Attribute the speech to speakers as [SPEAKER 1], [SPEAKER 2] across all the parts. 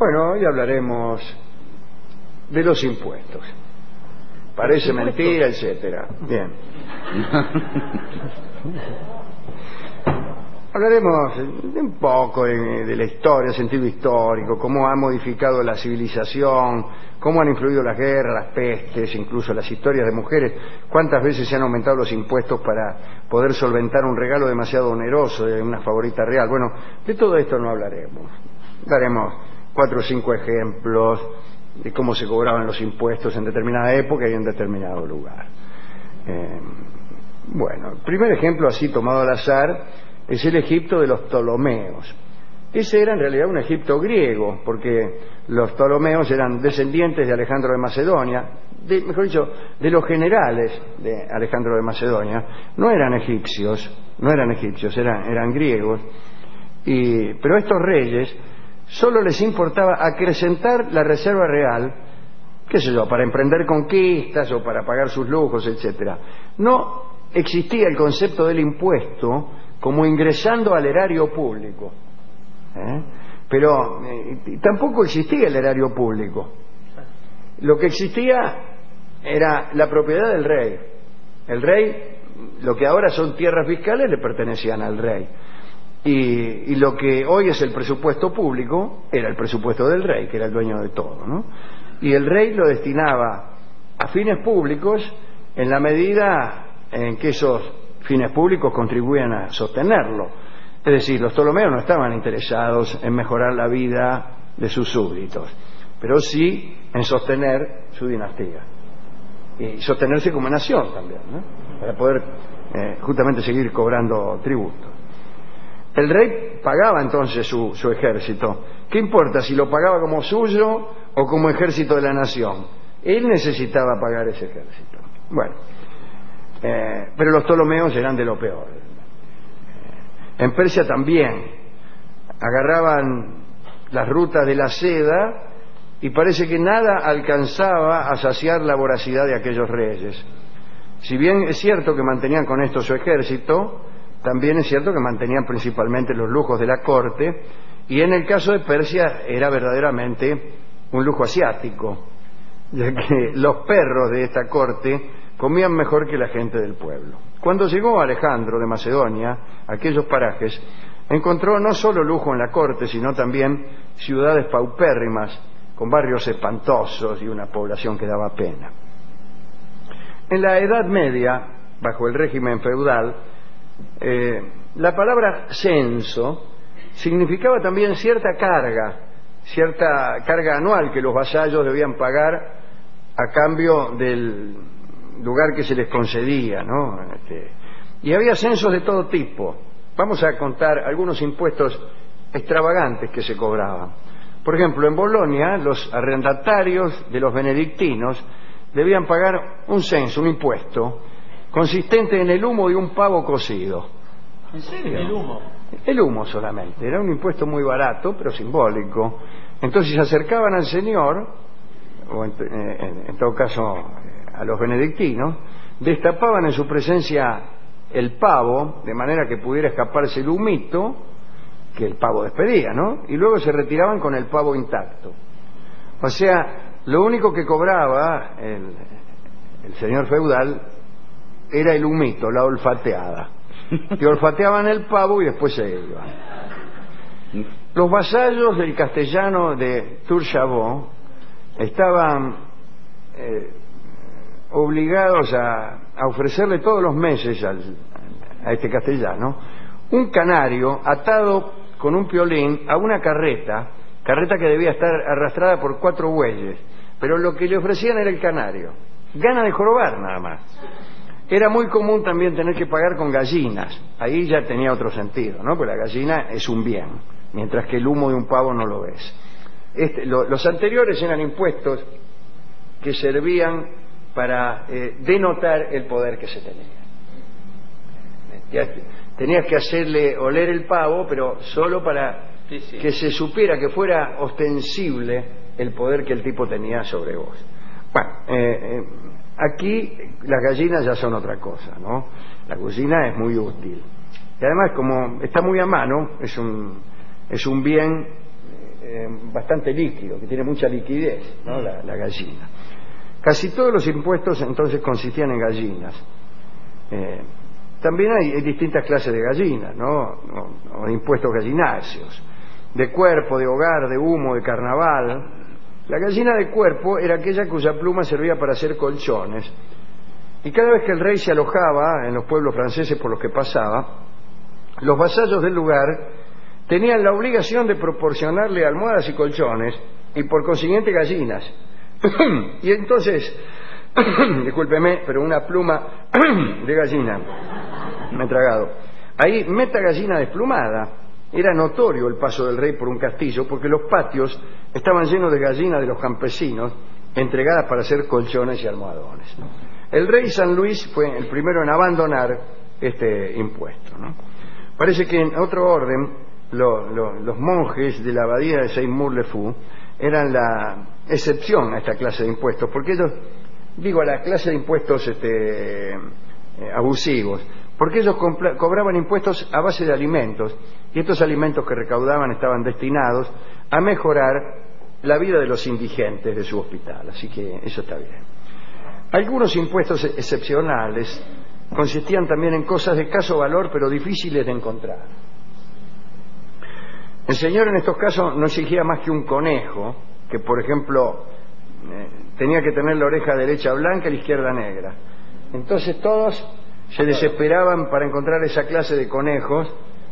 [SPEAKER 1] Bueno, hoy hablaremos de los impuestos. Parece mentira, etcétera. Bien. Hablaremos un poco de la historia, sentido histórico, cómo ha modificado la civilización, cómo han influido las guerras, las pestes, incluso las historias de mujeres, cuántas veces se han aumentado los impuestos para poder solventar un regalo demasiado oneroso de una favorita real. Bueno, de todo esto no hablaremos. Daremos 4 o 5 ejemplos de cómo se cobraban los impuestos en determinada época y en determinado lugar. Bueno, el primer ejemplo así tomado al azar es el Egipto de los Ptolomeos. Ese era en realidad un Egipto griego, porque los Ptolomeos eran descendientes de Alejandro de Macedonia, mejor dicho, de los generales de Alejandro de Macedonia. No eran egipcios, eran griegos, pero a estos reyes solo les importaba acrecentar la reserva real, qué sé yo, para emprender conquistas o para pagar sus lujos, etcétera. No existía el concepto del impuesto como ingresando al erario público. Pero tampoco existía el erario público. Lo que existía era la propiedad del rey. El rey, lo que ahora son tierras fiscales, le pertenecían al rey. Y lo que hoy es el presupuesto público era el presupuesto del rey, que era el dueño de todo, ¿no? Y el rey lo destinaba a fines públicos en la medida en que esos fines públicos contribuían a sostenerlo. Es decir, los Ptolomeos no estaban interesados en mejorar la vida de sus súbditos, pero sí en sostener su dinastía y sostenerse como nación también, ¿no? Para poder justamente seguir cobrando tributos. El rey pagaba entonces su ejército. ¿Qué importa si lo pagaba como suyo o como ejército de la nación? Él necesitaba pagar ese ejército. Bueno, pero los Ptolomeos eran de lo peor. En Persia también agarraban las rutas de la seda y parece que nada alcanzaba a saciar la voracidad de aquellos reyes. Si bien es cierto que mantenían con esto su ejército, también es cierto que mantenían principalmente los lujos de la corte, y en el caso de Persia era verdaderamente un lujo asiático, ya que los perros de esta corte comían mejor que la gente del pueblo. Cuando llegó Alejandro de Macedonia a aquellos parajes, encontró no solo lujo en la corte, sino también ciudades paupérrimas, con barrios espantosos y una población que daba pena. En la Edad Media, bajo el régimen feudal, la palabra censo significaba también cierta carga anual que los vasallos debían pagar a cambio del lugar que se les concedía, ¿no? Y había censos de todo tipo. Vamos a contar algunos impuestos extravagantes que se cobraban. Por ejemplo, en Bolonia, los arrendatarios de los benedictinos debían pagar un censo, un impuesto, consistente en el humo de un pavo cocido.
[SPEAKER 2] ¿En serio? ¿El humo?
[SPEAKER 1] El humo solamente. Era un impuesto muy barato, pero simbólico. Entonces se acercaban al señor, o en todo caso a los benedictinos, destapaban en su presencia el pavo, de manera que pudiera escaparse el humito que el pavo despedía, ¿no? Y luego se retiraban con el pavo intacto. O sea, lo único que cobraba el señor feudal era el humito, la olfateada. Que olfateaban el pavo y después se iban. Los vasallos del castellano de Tour-Chavaux estaban obligados a ofrecerle todos los meses a este castellano un canario atado con un piolín a una carreta que debía estar arrastrada por 4 bueyes, pero lo que le ofrecían era el canario, gana de jorobar nada más. Era muy común también tener que pagar con gallinas. Ahí ya tenía otro sentido, ¿no? Porque la gallina es un bien, mientras que el humo de un pavo no lo es. Los anteriores eran impuestos que servían para denotar el poder que se tenía. Tenías que hacerle oler el pavo, pero solo para que se supiera, que fuera ostensible el poder que el tipo tenía sobre vos. Bueno, aquí las gallinas ya son otra cosa, ¿no? La gallina es muy útil. Y además, como está muy a mano, es un bien bastante líquido, que tiene mucha liquidez, ¿no? La gallina. Casi todos los impuestos entonces consistían en gallinas. También hay distintas clases de gallinas, ¿no? O de impuestos gallináceos, de cuerpo, de hogar, de humo, de carnaval. La gallina de cuerpo era aquella cuya pluma servía para hacer colchones, y cada vez que el rey se alojaba en los pueblos franceses por los que pasaba, los vasallos del lugar tenían la obligación de proporcionarle almohadas y colchones, y por consiguiente gallinas. Y entonces, discúlpeme, pero una pluma de gallina, me he tragado. Ahí, meta gallina desplumada. Era notorio el paso del rey por un castillo, porque los patios estaban llenos de gallinas de los campesinos, entregadas para hacer colchones y almohadones. El rey San Luis fue el primero en abandonar este impuesto, ¿no? Parece que en otro orden los monjes de la abadía de Saint-Maur-le-Fou eran la excepción a esta clase de impuestos, porque ellos, a la clase de impuestos abusivos, porque ellos cobraban impuestos a base de alimentos, y estos alimentos que recaudaban estaban destinados a mejorar la vida de los indigentes de su hospital, así que eso está bien. Algunos impuestos excepcionales consistían también en cosas de escaso valor, pero difíciles de encontrar. El señor en estos casos no exigía más que un conejo, que por ejemplo tenía que tener la oreja derecha blanca y la izquierda negra. Entonces todos se desesperaban para encontrar esa clase de conejos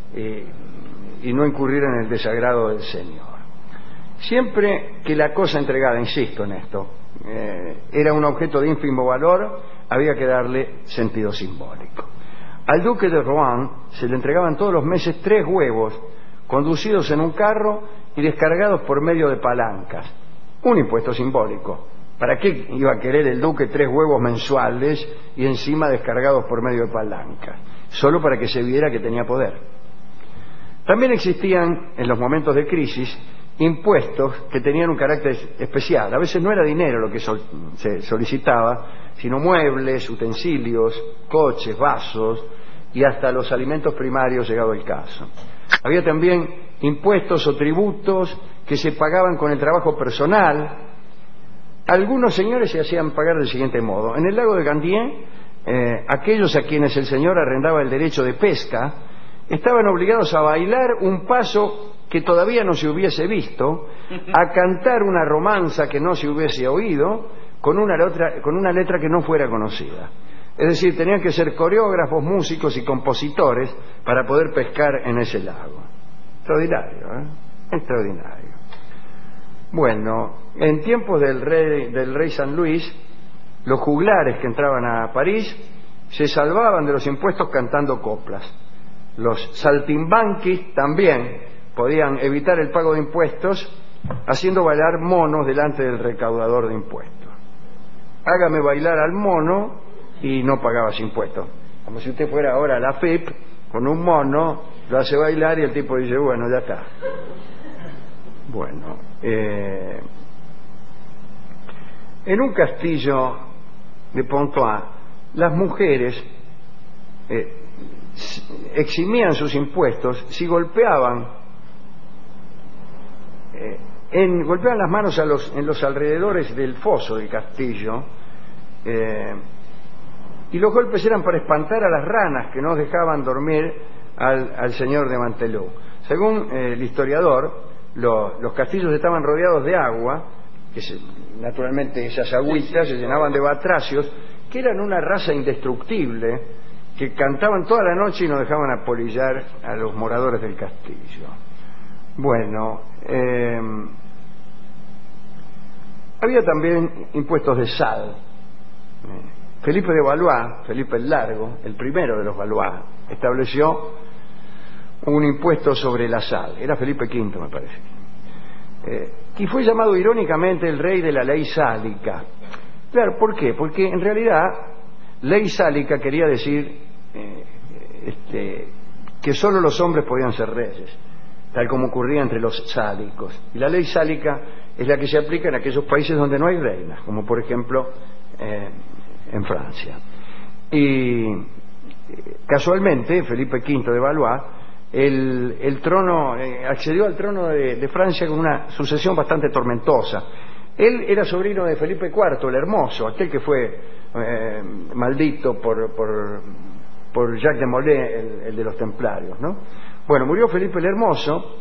[SPEAKER 1] y no incurrir en el desagrado del señor. Siempre que la cosa entregada, insisto en esto, era un objeto de ínfimo valor, había que darle sentido simbólico. Al duque de Rohan se le entregaban todos los meses 3 huevos, conducidos en un carro y descargados por medio de palancas. Un impuesto simbólico. ¿Para qué iba a querer el duque 3 huevos mensuales y encima descargados por medio de palancas? Solo para que se viera que tenía poder. También existían, en los momentos de crisis, impuestos que tenían un carácter especial. A veces no era dinero lo que se solicitaba, sino muebles, utensilios, coches, vasos y hasta los alimentos primarios, llegado el caso. Había también impuestos o tributos que se pagaban con el trabajo personal. Algunos señores se hacían pagar del siguiente modo. En el lago de Gandien, aquellos a quienes el señor arrendaba el derecho de pesca estaban obligados a bailar un paso que todavía no se hubiese visto, a cantar una romanza que no se hubiese oído, con una letra que no fuera conocida. Es decir, tenían que ser coreógrafos, músicos y compositores para poder pescar en ese lago. Extraordinario, ¿eh? Extraordinario. Bueno, en tiempos del rey San Luis, los juglares que entraban a París se salvaban de los impuestos cantando coplas. Los saltimbanquis también podían evitar el pago de impuestos haciendo bailar monos delante del recaudador de impuestos. Hágame bailar al mono y no pagabas impuestos. Como si usted fuera ahora a la FIP con un mono, lo hace bailar y el tipo dice, bueno, ya está. Bueno, en un castillo de Pontoise, las mujeres eximían sus impuestos si golpeaban las manos en los alrededores del foso del castillo, y los golpes eran para espantar a las ranas que no dejaban dormir al señor de Mantelou. Según el historiador, los castillos estaban rodeados de agua, naturalmente esas agüitas se llenaban de batracios, que eran una raza indestructible, que cantaban toda la noche y no dejaban apolillar a los moradores del castillo. Bueno, había también impuestos de sal. Felipe de Valois, Felipe el Largo, el primero de los Valois, estableció un impuesto sobre la sal. Era Felipe V, me parece. Y fue llamado irónicamente el rey de la ley sálica. Claro, ¿por qué? Porque en realidad ley sálica quería decir que solo los hombres podían ser reyes, tal como ocurría entre los sálicos. Y la ley sálica es la que se aplica en aquellos países donde no hay reinas, como por ejemplo en Francia. Y casualmente Felipe V de Valois el trono, accedió al trono de Francia con una sucesión bastante tormentosa. Él era sobrino de Felipe IV, el Hermoso, aquel que fue maldito por Jacques de Molay, el de los Templarios, ¿no? Bueno, murió Felipe el Hermoso.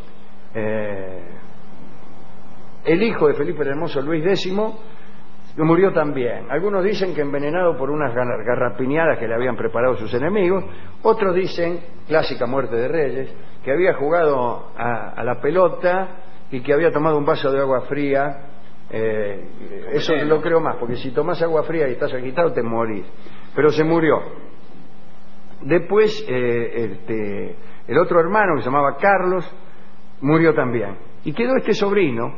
[SPEAKER 1] El hijo de Felipe el Hermoso, Luis X, murió también. Algunos dicen que envenenado por unas garrapiñadas que le habían preparado sus enemigos. Otros dicen, clásica muerte de reyes, que había jugado a la pelota y que había tomado un vaso de agua fría. Eso lo creo más, porque si tomas agua fría y estás agitado te morís. Pero se murió. Después el otro hermano, que se llamaba Carlos, murió también. Y quedó este sobrino,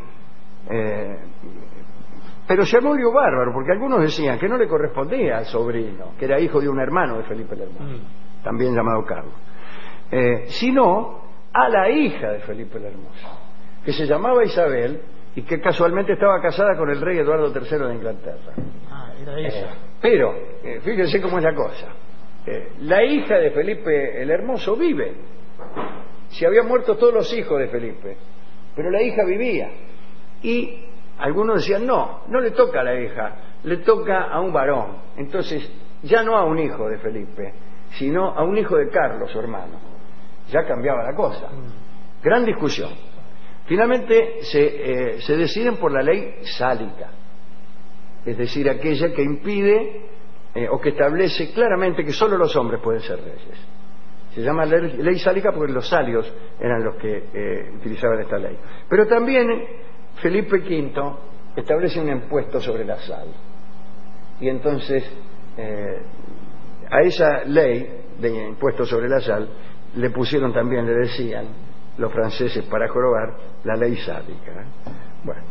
[SPEAKER 1] pero se murió bárbaro, porque algunos decían que no le correspondía al sobrino, que era hijo de un hermano de Felipe el Hermoso, también llamado Carlos, sino a la hija de Felipe el Hermoso, que se llamaba Isabel y que casualmente estaba casada con el rey Eduardo III de Inglaterra.
[SPEAKER 2] Era ella.
[SPEAKER 1] Pero, fíjense cómo es la cosa. La hija de Felipe el Hermoso vive. Se habían muerto todos los hijos de Felipe, pero la hija vivía. Y algunos decían, no le toca a la hija, le toca a un varón. Entonces, ya no a un hijo de Felipe, sino a un hijo de Carlos, su hermano. Ya cambiaba la cosa. Gran discusión. Finalmente se deciden por la ley sálica, es decir, aquella que impide o que establece claramente que solo los hombres pueden ser reyes. Se llama ley sálica porque los salios eran los que utilizaban esta ley. Pero también Felipe V establece un impuesto sobre la sal. Y entonces a esa ley de impuesto sobre la sal le pusieron también, le decían los franceses para jorobar, la ley sálica. Bueno,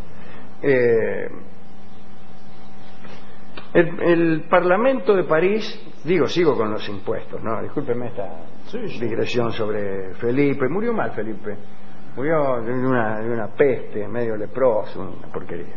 [SPEAKER 1] el Parlamento de París, sigo con los impuestos, ¿no? Discúlpeme esta digresión sobre Felipe. Murió mal Felipe, murió de una peste, medio leproso, una porquería.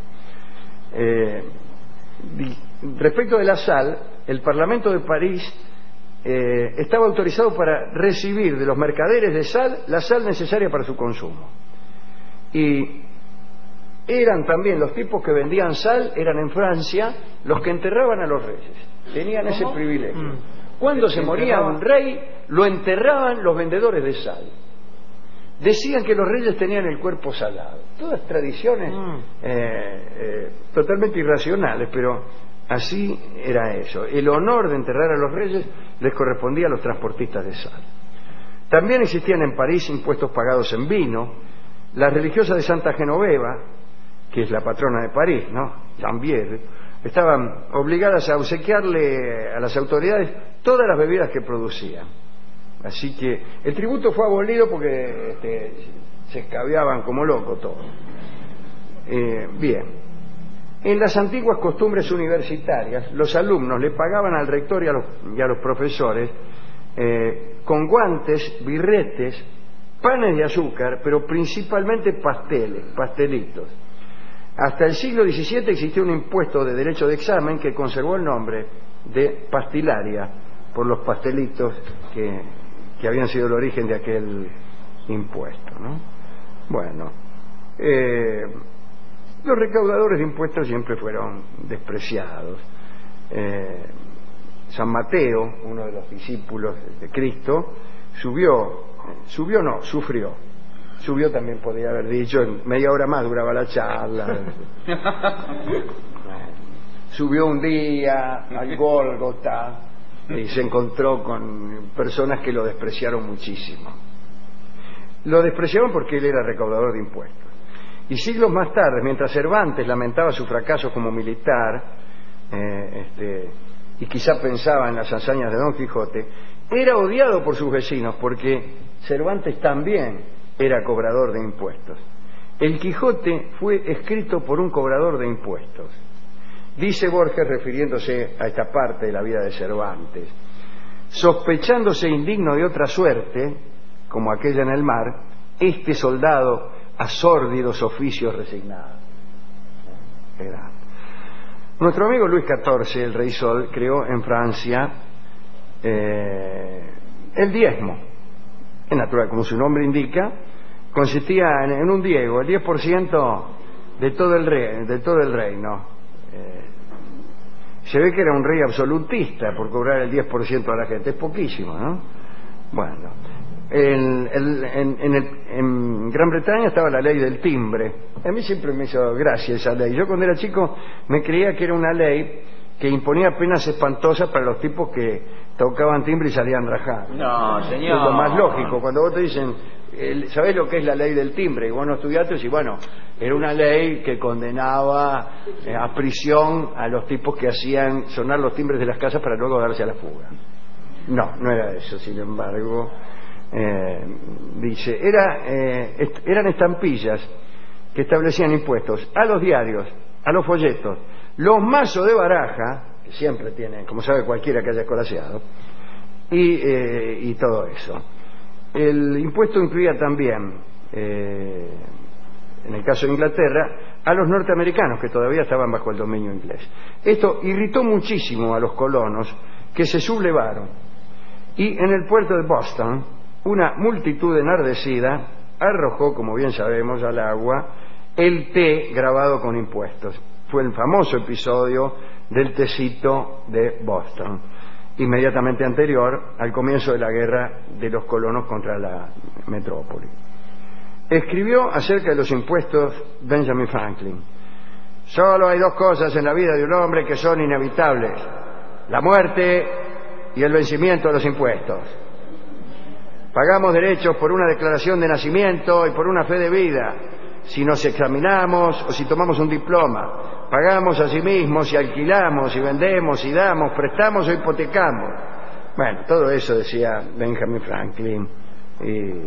[SPEAKER 1] Respecto de la sal, el Parlamento de París estaba autorizado para recibir de los mercaderes de sal la sal necesaria para su consumo. Y eran también los tipos que vendían sal, eran en Francia los que enterraban a los reyes. Tenían ese privilegio. Cuando se moría un rey, lo enterraban los vendedores de sal. Decían que los reyes tenían el cuerpo salado. Todas tradiciones totalmente irracionales, pero así era eso. El honor de enterrar a los reyes les correspondía a los transportistas de sal. También existían en París impuestos pagados en vino. Las religiosas de Santa Genoveva, que es la patrona de París, ¿no? Jambier, estaban obligadas a obsequiarle a las autoridades todas las bebidas que producían. Así que el tributo fue abolido porque se escabeaban como locos todos. Bien. En las antiguas costumbres universitarias, los alumnos le pagaban al rector y a los profesores con guantes, birretes, panes de azúcar, pero principalmente pastelitos. Hasta el siglo XVII existió un impuesto de derecho de examen que conservó el nombre de pastilaria por los pastelitos que habían sido el origen de aquel impuesto, ¿no? Bueno, los recaudadores de impuestos siempre fueron despreciados. San Mateo, uno de los discípulos de Cristo, sufrió. Subió también, podría haber dicho, en media hora más duraba la charla. Subió un día al Gólgota y se encontró con personas que lo despreciaron muchísimo. Lo despreciaban porque él era recaudador de impuestos. Y siglos más tarde, mientras Cervantes lamentaba su fracaso como militar, y quizá pensaba en las hazañas de Don Quijote, era odiado por sus vecinos porque Cervantes también era cobrador de impuestos. El Quijote fue escrito por un cobrador de impuestos. Dice Borges, refiriéndose a esta parte de la vida de Cervantes: sospechándose indigno de otra suerte, como aquella en el mar, este soldado a sórdidos oficios resignado. Nuestro amigo Luis XIV, el Rey Sol, creó en Francia el diezmo. es natural, como su nombre indica, consistía en un diego, el 10% de todo el reino. Se ve que era un rey absolutista por cobrar el 10% a la gente, es poquísimo, ¿no? Bueno, en Gran Bretaña estaba la ley del timbre. A mí siempre me hizo gracia esa ley. Yo cuando era chico me creía que era una ley que imponía penas espantosas para los tipos que tocaban timbre y salían rajando.
[SPEAKER 2] No, señor.
[SPEAKER 1] Es lo más lógico. Cuando vos te dicen, ¿sabés lo que es la ley del timbre? Y vos no estudiaste, y bueno, era una ley que condenaba a prisión a los tipos que hacían sonar los timbres de las casas para luego darse a la fuga. No, no era eso, sin embargo. Dice, eran estampillas que establecían impuestos a los diarios, a los folletos, los mazos de baraja, que siempre tienen, como sabe cualquiera que haya escolaseado, y todo eso. El impuesto incluía también, en el caso de Inglaterra, a los norteamericanos que todavía estaban bajo el dominio inglés. Esto irritó muchísimo a los colonos, que se sublevaron, y en el puerto de Boston una multitud enardecida arrojó, como bien sabemos, al agua el té grabado con impuestos. Fue el famoso episodio del tecito de Boston, inmediatamente anterior al comienzo de la guerra de los colonos contra la metrópoli. Escribió acerca de los impuestos Benjamin Franklin: solo hay dos cosas en la vida de un hombre que son inevitables: la muerte y el vencimiento de los impuestos. Pagamos derechos por una declaración de nacimiento y por una fe de vida, si nos examinamos o si tomamos un diploma. Pagamos a sí mismos si alquilamos, si vendemos, si damos, prestamos o hipotecamos. Bueno, todo eso decía Benjamin Franklin y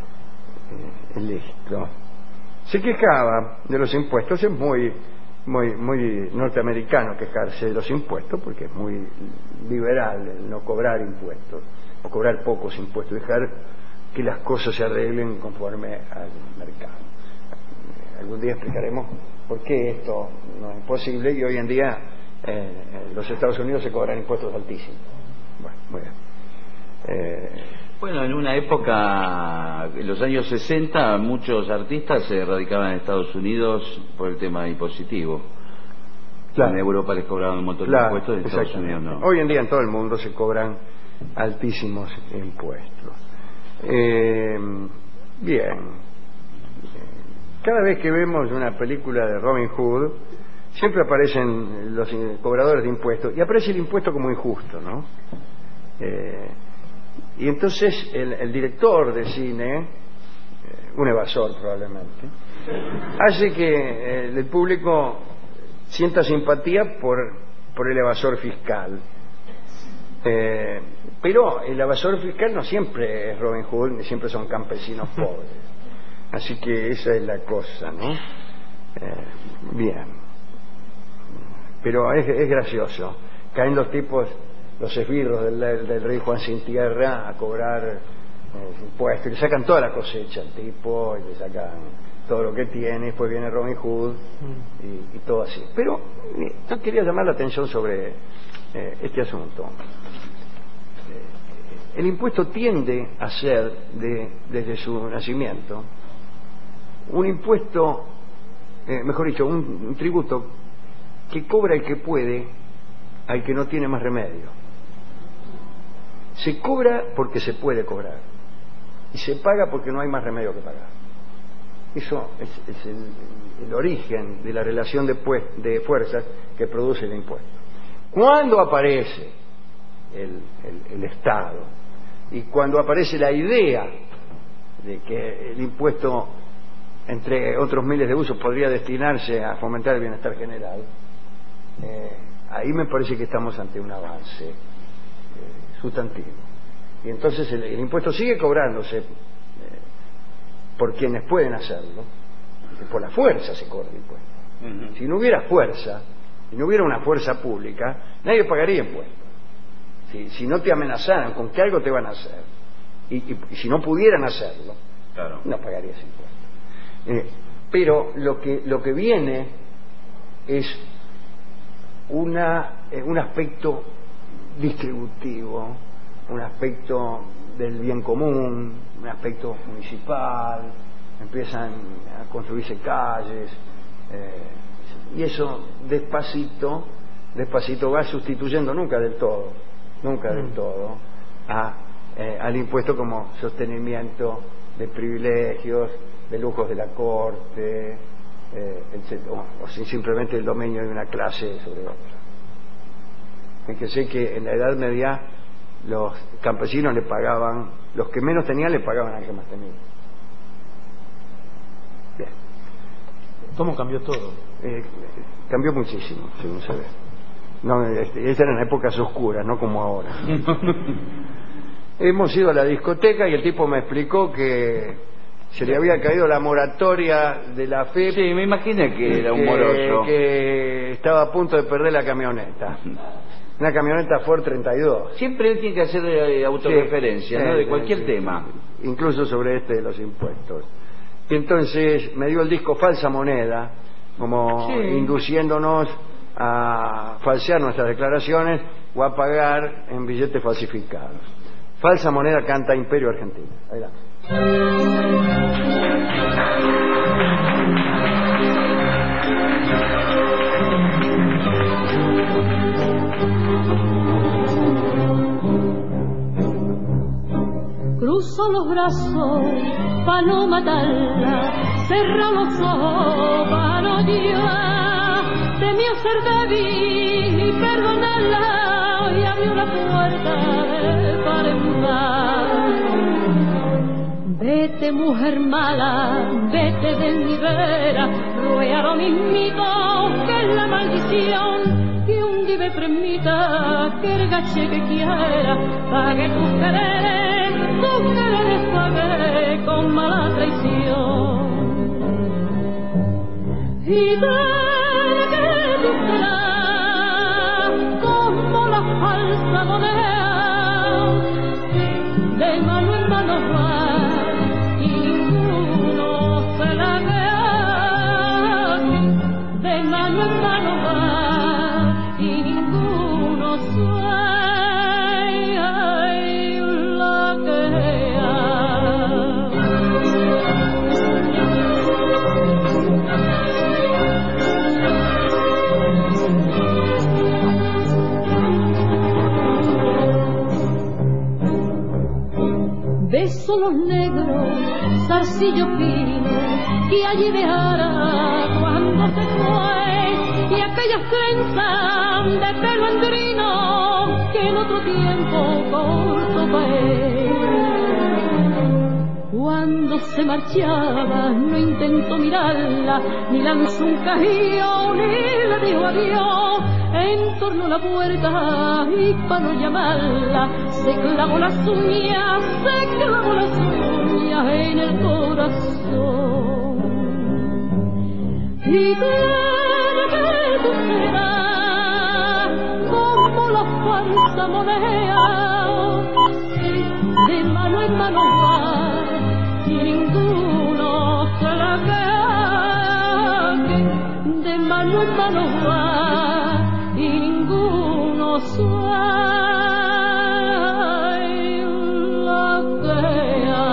[SPEAKER 1] listo. Se quejaba de los impuestos. Es muy norteamericano quejarse de los impuestos, porque es muy liberal el no cobrar impuestos, o cobrar pocos impuestos, dejar que las cosas se arreglen conforme al mercado. Algún día explicaremos por qué esto no es posible, y hoy en día en los Estados Unidos se cobran impuestos altísimos. Bueno, muy bien.
[SPEAKER 2] Bueno, en una época, en los años 60, muchos artistas se radicaban en Estados Unidos por el tema impositivo. Claro. En Europa les cobraban un montón de impuestos, en Estados Unidos no.
[SPEAKER 1] Hoy en día en todo el mundo se cobran altísimos impuestos. Bien. Cada vez que vemos una película de Robin Hood, siempre aparecen los cobradores de impuestos, y aparece el impuesto como injusto, ¿no? Y entonces el director de cine, un evasor probablemente, hace que el público sienta simpatía por el evasor fiscal. Pero el evasor fiscal no siempre es Robin Hood, ni siempre son campesinos pobres. Así que esa es la cosa, ¿no? Bien. Pero es gracioso. Caen los tipos, los esbirros del rey Juan sin tierra, a cobrar impuestos, y le sacan toda la cosecha al tipo, y le sacan todo lo que tiene. Después viene Robin Hood y todo así. Pero yo quería llamar la atención sobre este asunto. El impuesto tiende a ser, desde su nacimiento, un impuesto, mejor dicho, un tributo que cobra el que puede al que no tiene más remedio. Se cobra porque se puede cobrar, y se paga porque no hay más remedio que pagar. Eso es el origen de la relación de fuerzas que produce el impuesto. Cuando aparece el Estado, y cuando aparece la idea de que el impuesto, entre otros miles de usos, podría destinarse a fomentar el bienestar general, ahí me parece que estamos ante un avance sustantivo. Y entonces el impuesto sigue cobrándose por quienes pueden hacerlo, por la fuerza se cobra el impuesto. Si no hubiera fuerza, si no hubiera una fuerza pública, nadie pagaría impuestos. Si no te amenazaran con que algo te van a hacer, y si no pudieran hacerlo, claro, no pagarías impuestos. Pero lo que viene es un aspecto distributivo, un aspecto del bien común, un aspecto municipal, empiezan a construirse calles, y eso despacito va sustituyendo, nunca del todo, al impuesto como sostenimiento de privilegios, de lujos de la corte, etc., o simplemente el dominio de una clase sobre otra. Fíjense que en la Edad Media los campesinos le pagaban, los que menos tenían le pagaban al que más tenía. Bien.
[SPEAKER 3] ¿Cómo cambió todo?
[SPEAKER 1] Cambió muchísimo, según se ve. No, esas eran épocas oscuras, no como ahora. Hemos ido a la discoteca y el tipo me explicó que se le había caído la moratoria de la FIP.
[SPEAKER 2] Sí, me imaginé que era un moroso.
[SPEAKER 1] Que estaba a punto de perder la camioneta. Una camioneta Ford 32.
[SPEAKER 2] Siempre él tiene que hacer autorreferencia, ¿no? De cualquier tema.
[SPEAKER 1] Incluso sobre de los impuestos. Y entonces me dio el disco Falsa Moneda, como induciéndonos a falsear nuestras declaraciones o a pagar en billetes falsificados. Falsa Moneda canta Imperio Argentino. Adelante.
[SPEAKER 4] Cruzo los brazos para no matarla, cerra los ojos para no llorar, temió ser débil y perdonarla y abrió la puerta de par en par. Vete mujer mala, vete de mi vera, ruega lo mismito que es la maldición que un día me permita que el gache que quiera pague tus quereres pagué con mala traición. Y de que tú serás como la falsa moneda, de mano en mano va y ninguno se la queda, de mano en mano va y ninguno se beso los negros, zarcillo fino, que allí dejara cuando se fue, y aquellas trenzas de pelo andrino que en otro tiempo corto paé. Cuando se marchaba no intentó mirarla, ni lanzó un cajío, ni le dijo adiós. Entornó la puerta y para no llamarla se clavó las uñas en el corazón. Y que tú serás como la falsa moneda, de mano en mano va y ninguno se la queda, de mano en mano va y ninguno se la queda.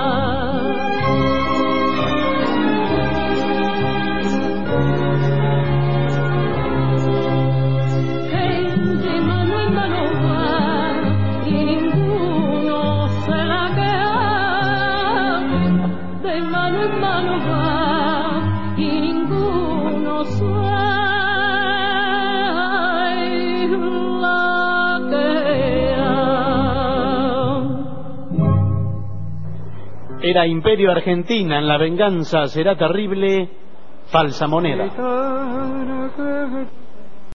[SPEAKER 4] De mano en mano va y ninguno se la queda, de mano en mano va y ninguno se
[SPEAKER 3] Era Imperio Argentina, en La venganza será terrible, Falsa Moneda.